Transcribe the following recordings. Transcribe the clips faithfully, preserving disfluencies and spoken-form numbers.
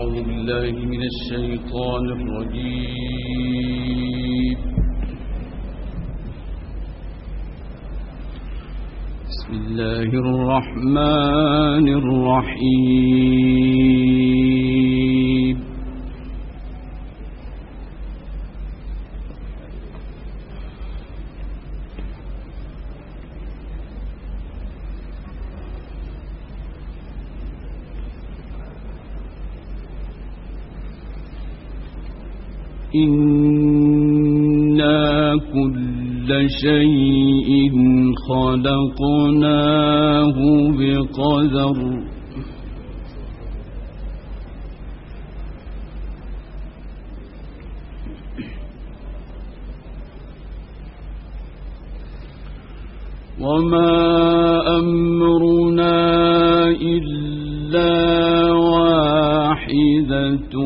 أعوذ بالله من الشيطان الرجيم. بسم الله الرحمن الرحيم. إنا كل شيء خلقناه بقدر وما أمرنا إلا واحدة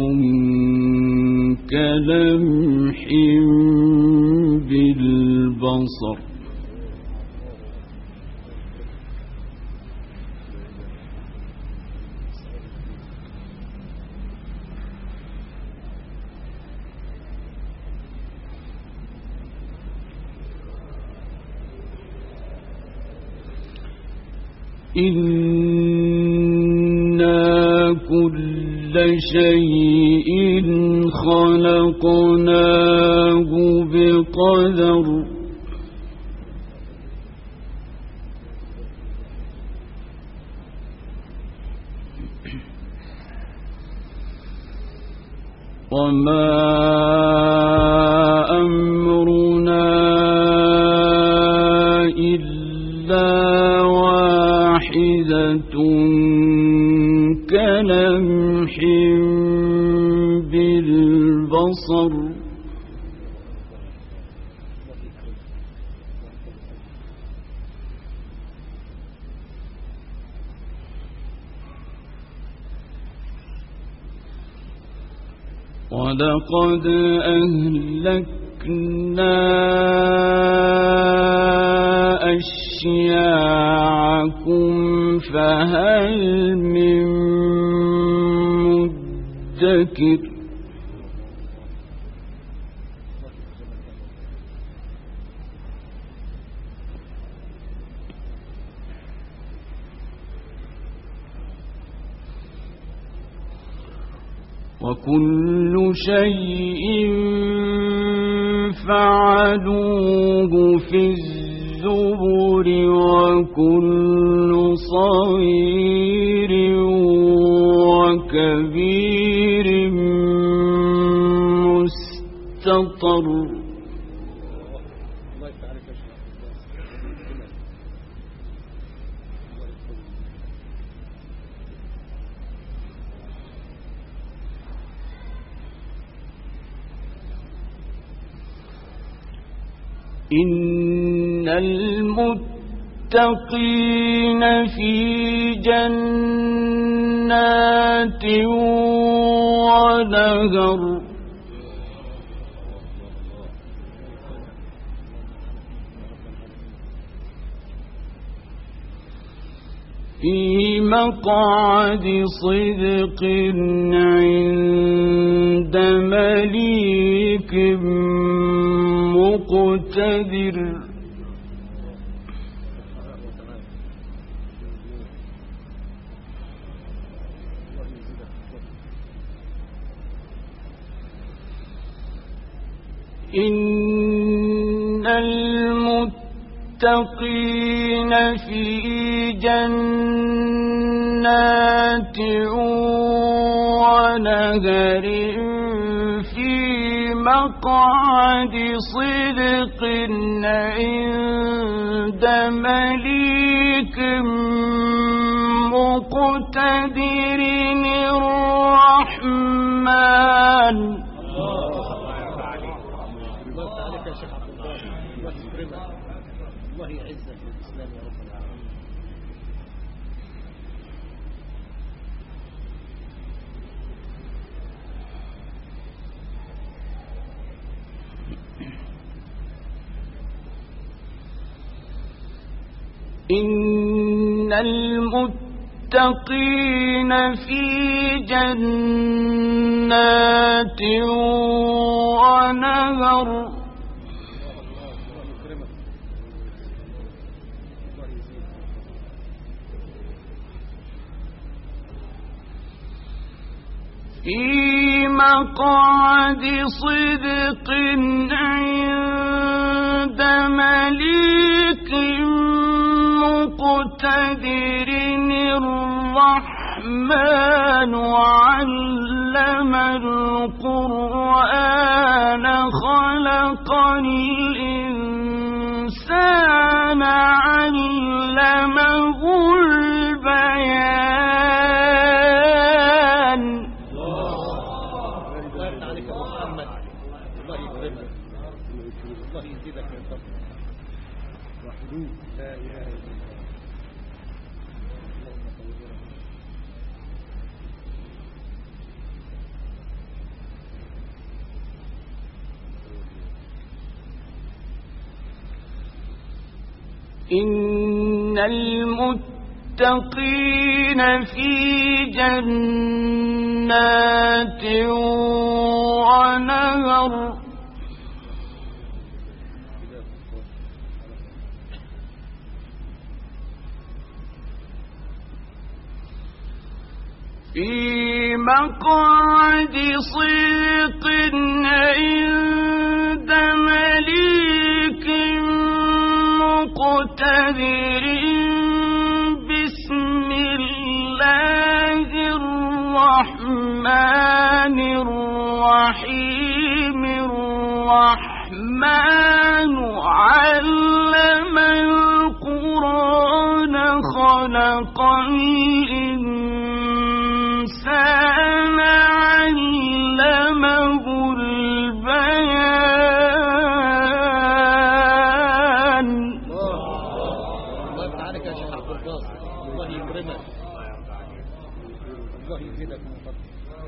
كلمح بالبصر إنا كل شيء خلقناه بقدر وما أمرنا إلا واحدة كلمح بالبصر ولقد أهلكنا أشياعكم فهل من مدكر وكل شيء فعلوه في الزبر وكل صغير وكبير مستطر إن المتقين في جنات ونهر في مقعد صدق عند مليك مقتدر إن المتقين في جنات ونهر في مقعد صدق عند مليك مقتدر الرحمن. الله يعزك بالإسلام يا رب العالمين. إن المتقين المتقين في جنات ونهر في مقعد صدق عند مليك مقتدر الرحمن علم القرآن خلق الإنسان علمه البيان. إن المتقين في جنات ونهر في مقعد صدق عند مليك مقتدر بسم الله الرحمن الرحيم الرحمن علم القرآن خلق الإنسان علمه البيان. الله يفتح عليك يا شيخ عبد الباسط، الله يكرمك، الله يزيدك من فضلك.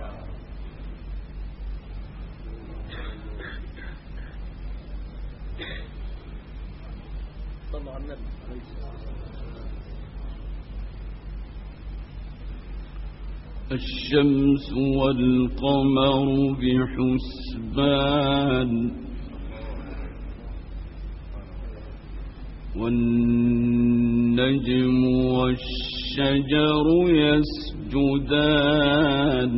صلوا على النبي. الشمس والقمر بحسبان والنجم والشجر يسجدان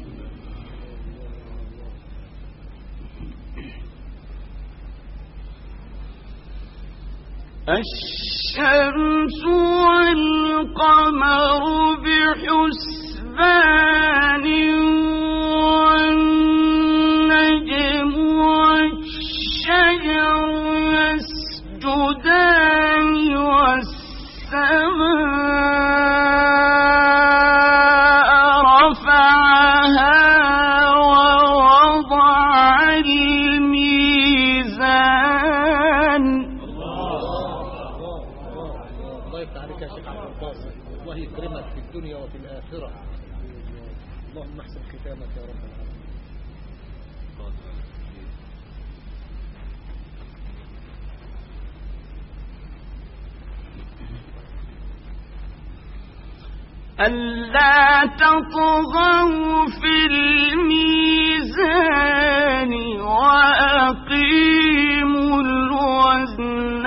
الشمس والقمر بحسبان والنجم والشجر يسجدان والسماء رفعها ووضع الميزان. الله يفتح عليك يا شيخ عبد الباسط، الله يكرمك في الدنيا وفي الآخرة. اللهم احسن ختامك يا رب العالمين. ألا تطغوا في الميزان وأقيموا الوزن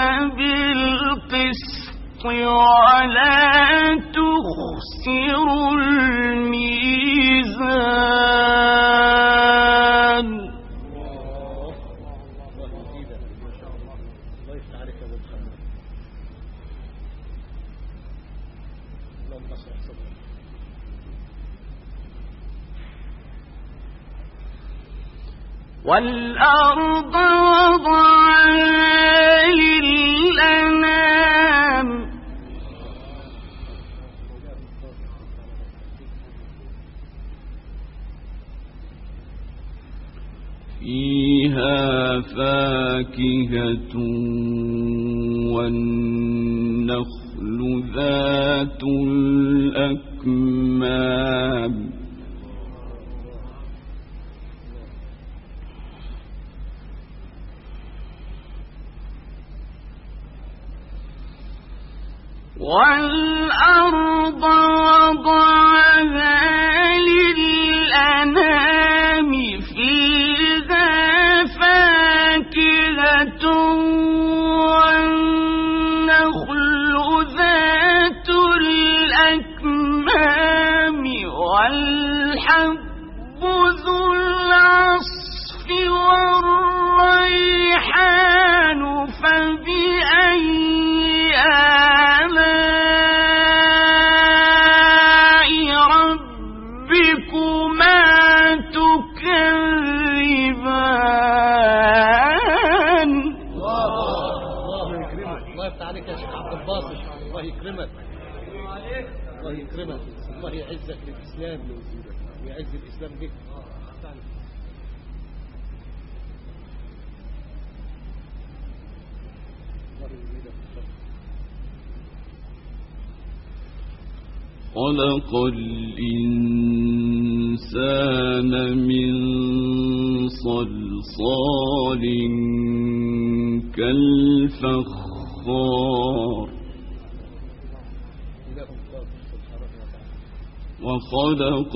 بالقسط ولا تخسروا الميزان. الله يزيدك ما شاء الله، الله يفتح عليك يا ابو الخير. اللهم اشرح صدرك. والأرض وضعها للأنام فيها فاكهة والنخل ذات الأكمام والأرض فبأي آلاء ربكما تكذبان. الله يكرمك. الله يفتح عليك يا شيخ عبد الباسط. الله يكرمك. الله يكرمك. الله يعزك للإسلام ويعز الإسلام بك. خلق الإنسان من صلصال كالفخار وخلق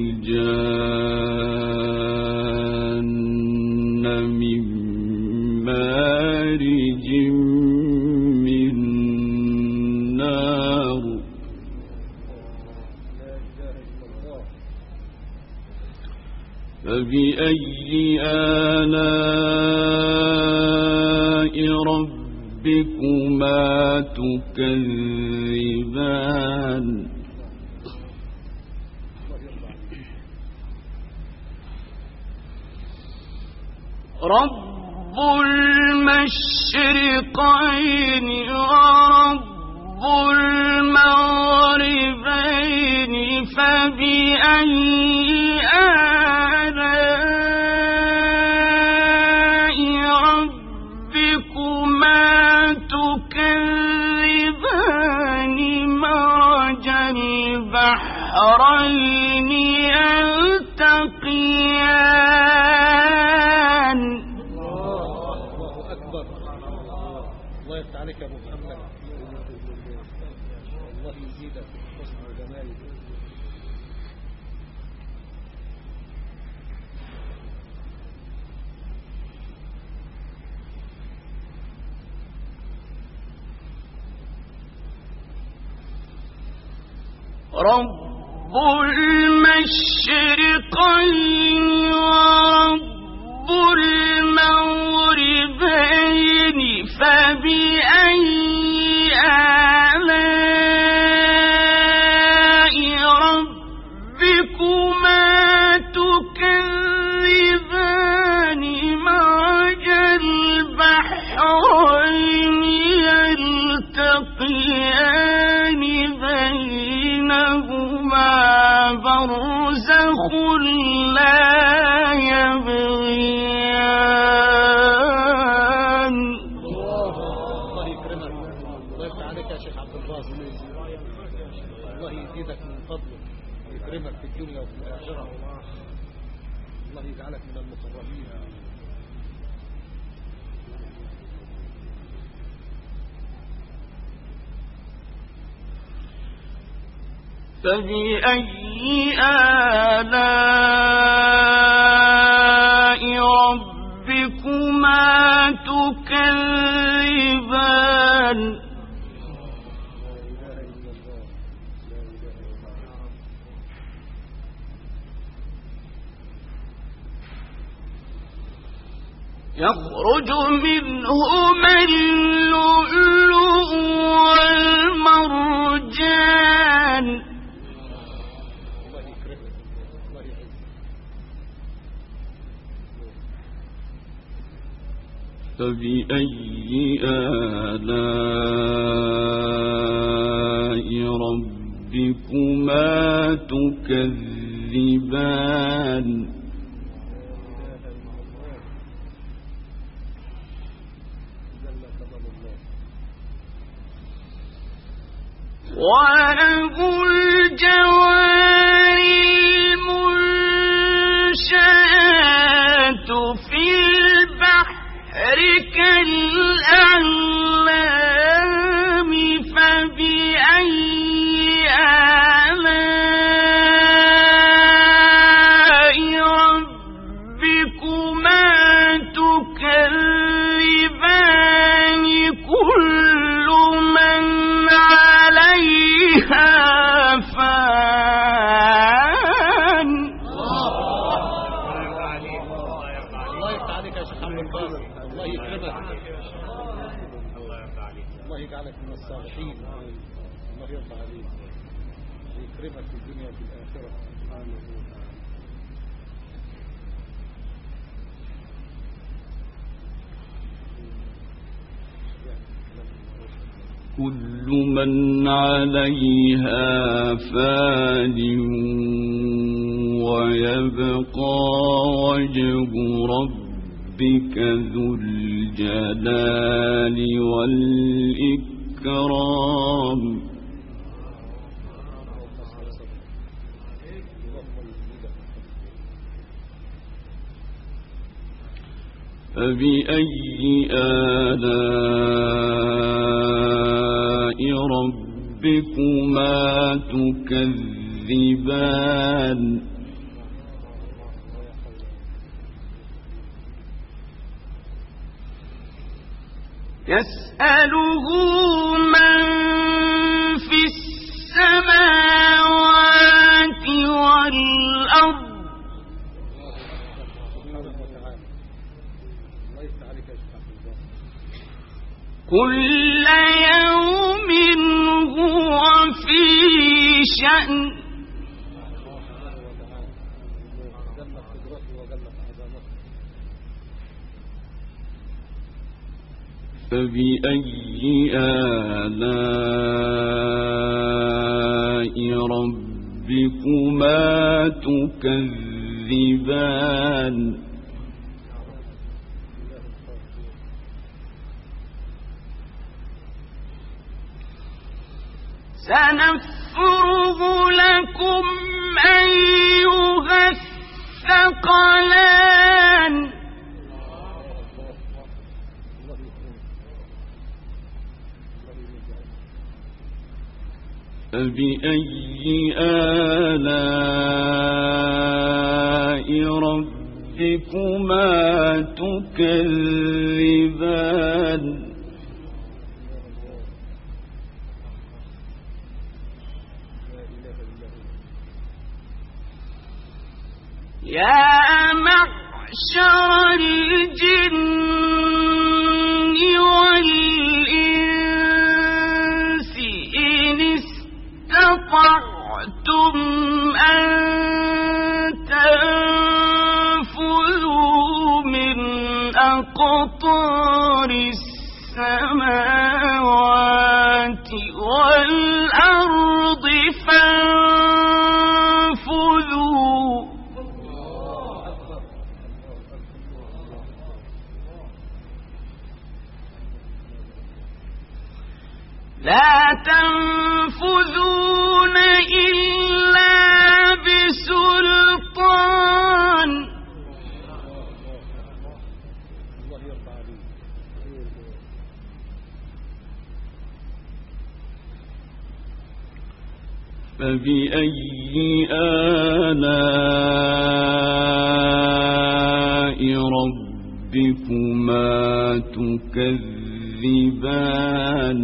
الجان من مارج من نار فبأي آلاء ربكما تكذبان. رب المشرقين ورب المغربين فبأي آلاء ربكما تكذبان. مرج البحرين يلتقيان. الله أكبر. الله يفتح عليك يا أبو محمد. الله يزيدك حسن وجمالك. رب المشرقين ورب المغربين فبأي آلاء ربكما تكذبان. مرج البحرين يلتقيان بينهما برزخ لا يبغيان. الله يكرمك. الله يفتح عليك يا شيخ عبد الباسط. الله يزيدك من فضله ويكرمك في الدنيا وفي الآخرة. الله يجعلك من المقربين. فبأي آلاء ربكما تكذبان. يخرج منهما اللؤلؤ والمرجان. فبأي آلاء ربكما تكذبان. وله الجوار المنشآت في البحر كالأعلام. فبأي آلاء ربكما تكذبان. كل من عليها يكرمك في الدنيا وفي الآخرة. كل من عليها فان ويبقى وجه ربك ذو الجلال والإكرام. فبأي آلاء ربكما تكذبان. يسأله من في السماوات والأرض كل يوم هو في شأن. فبأي آلاء ربكما تكذبان. سنفرغ لكم أيها الثقلان. فبأي آلاء ربكما تكذبان. يا معشر الجن والإنس إن استطعتم أن تنفذوا من أقطار السماوات والأرض فانفذوا. لا تنفذون إلا بسلطان. فبأي آلاء ربكما تكذبان.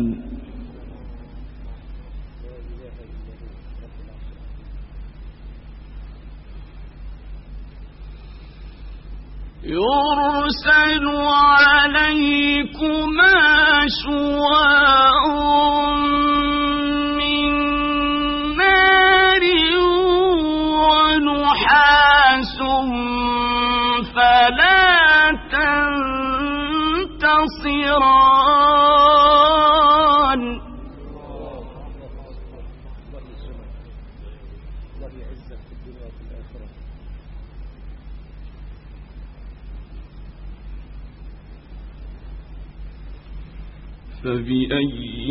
يرسل عليكما شواظ من نار ونحاس فلا تنتصران. فبأي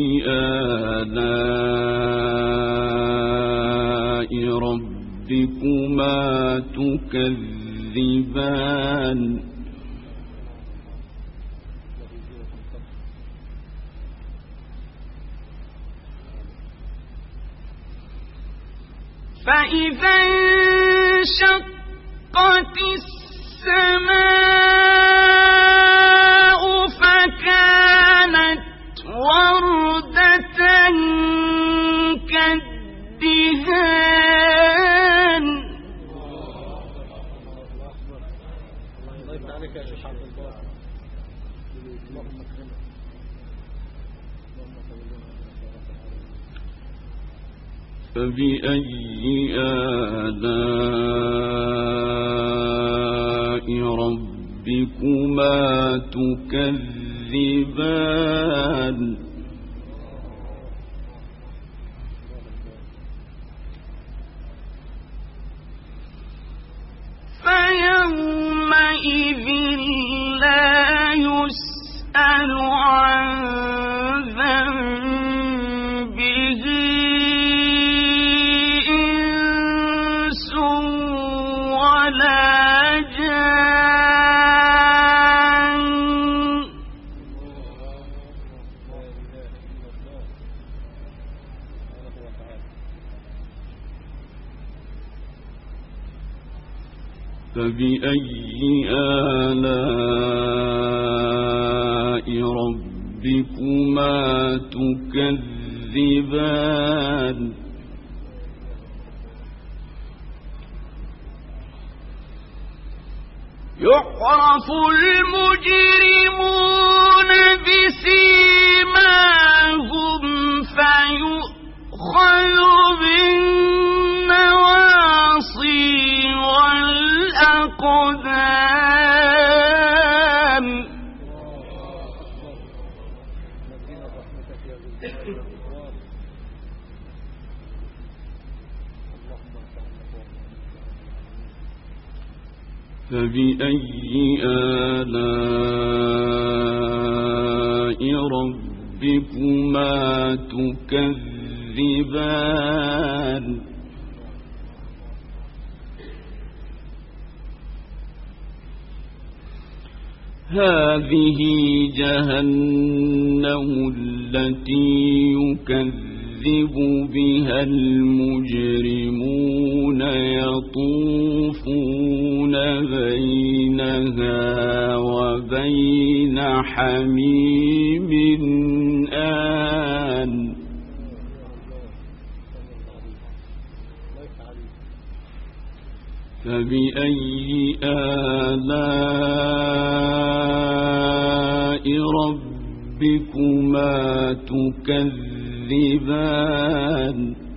آلاء ربكما تكذبان. فإذا انشقت السماء فكانت وردة كالدهان. الله يفتح عليك يا شيخ عبد الله. اللهم اكرمك. اللهم صل فبأي آلاء ربكما تكذبان فيومئذ لا يسأل عن ذنبه إنس ولا جان فبأي آلاء ربكما تكذبان يعرف المجرمون بسيماهم فيؤخذ بالنواصي والأقدام فبأي آلاء ربكما تكذبان هذه جهنم التي يكذب بها المجرمون يطوفون بينها وبين حميم آن فبأي آلاء ربكما تكذبان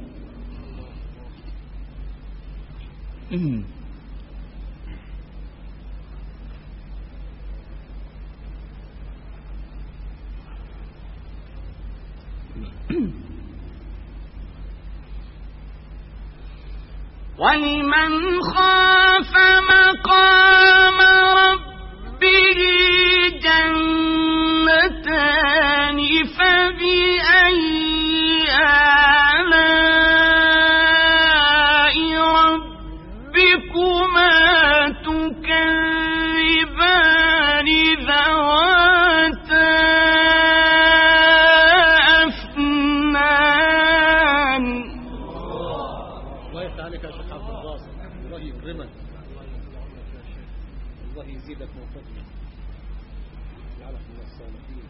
ولمن خاف مقام ربه جنتان فبأي آلاء ربكما تكذبان ذواتا أفنان الله يفتح عليك يا شيخ عبد الباسط، الله يكرمك، الله يزيدك من فضله، يجعلك من الصالحين.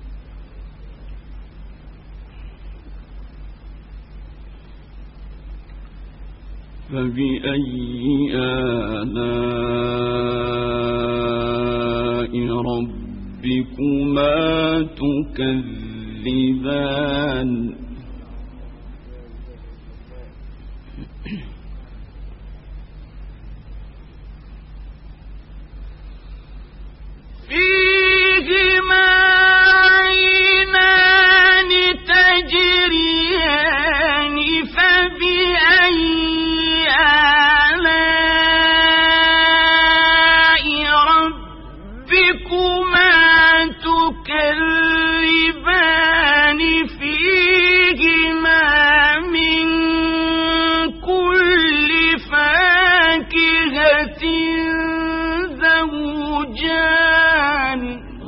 فبأي آلاء ربكما تكذبان فيهما عينان تجريان فبأي آلاء ربكما تكذبان فيهما من كل فاكهة زوجان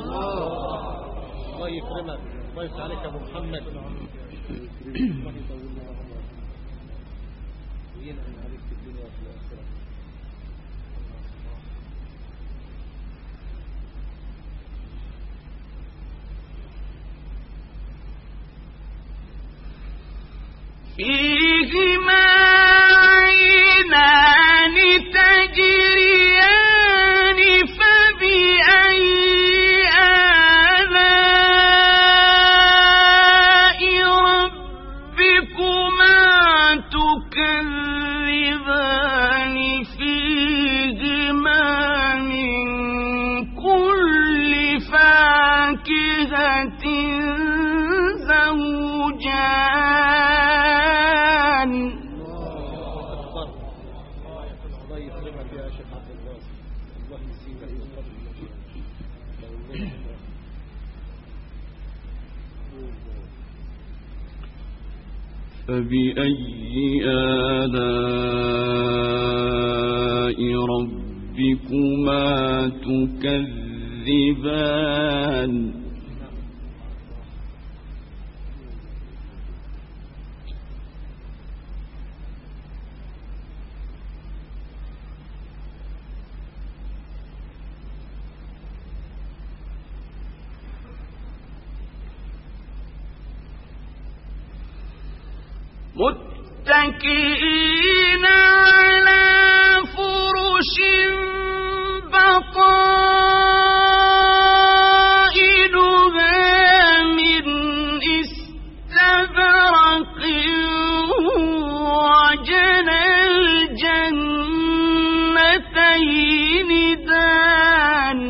الله يكرمك، الله يفتح عليك يا ابو محمد، الله يطول لنا عمرك وينعم عليك في الدنيا وفي الاخره. فيهما عينان تجريان فبأي آلاء ربكما تكذبان لك يا شيخ عبد الباسط، الله يزيدك من فضله. فبأي آلاء ربكما تكذبان متكئين على فرش بطائنها من استبرق وجنى الجنتين دان.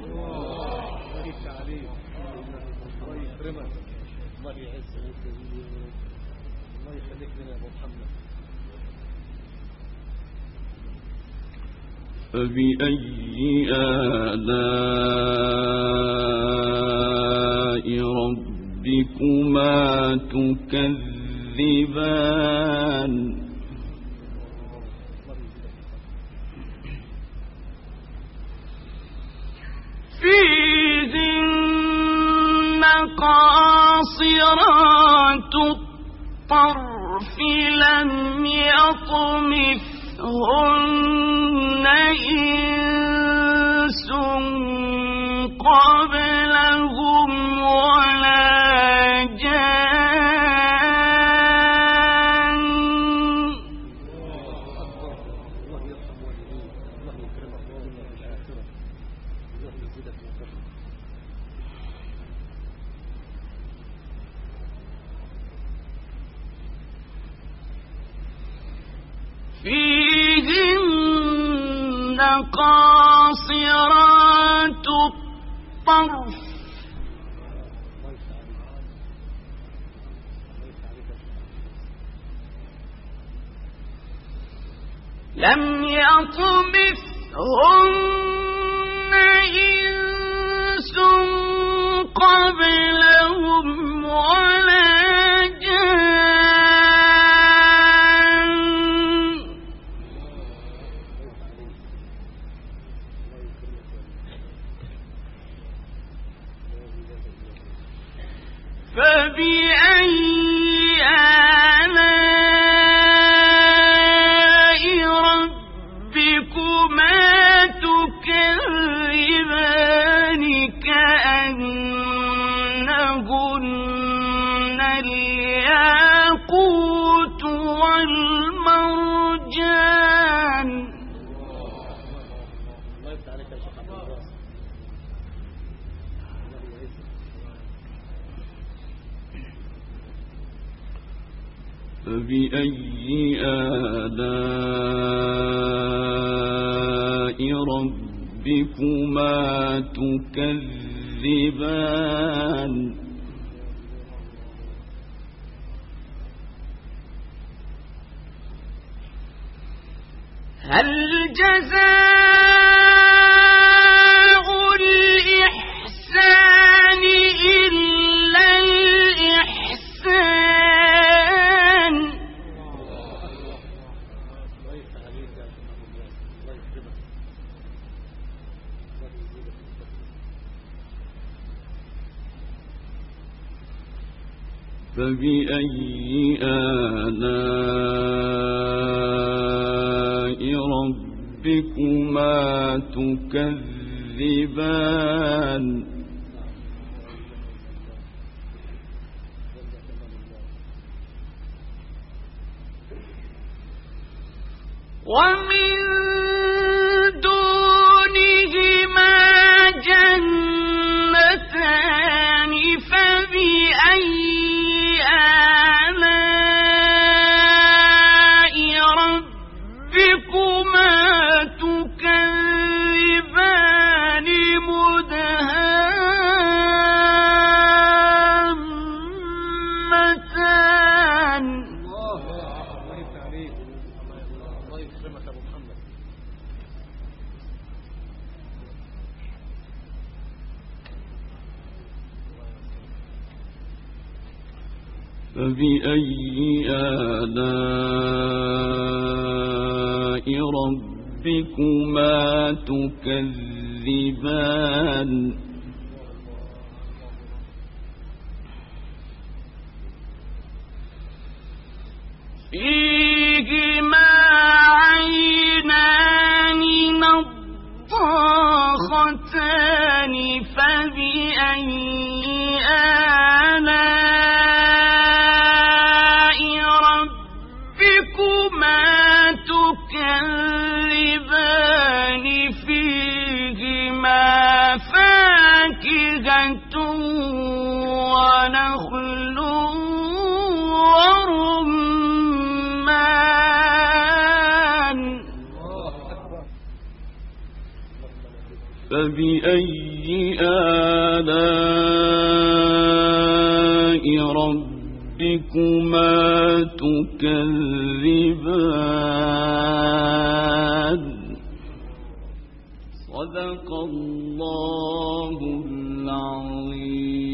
فبأي آلاء ربكما تكذبان فيهن قاصرات الطرف لم يطمثهن إنس قبلهم ولا جان. فيهن قاصرات الطرف لم يطمثهن إنس قبلهم ولا جان. فبأي آلاء ربكما تكذبان كأنهن الياقوت والمرجان. فبأي آلاء ربكما تكذبان هل جزاء الإحسان إلا الإحسان. فبأي آلاء ربكما تكذبان ومن دونهما جنتان فبأي آلاء ربكما تكذبان مدهامتان. الله الله يفتح عليك، الله يكرمك يا ابو محمد. فبأي آلاء ربكما تكذبان فيهما عينان نضاختان فبأي آلاء ربكما تكذبان فيهما فاكهة ونخل ورمان فبأي آلاء ربكما تكذبان صدق الله العظيم.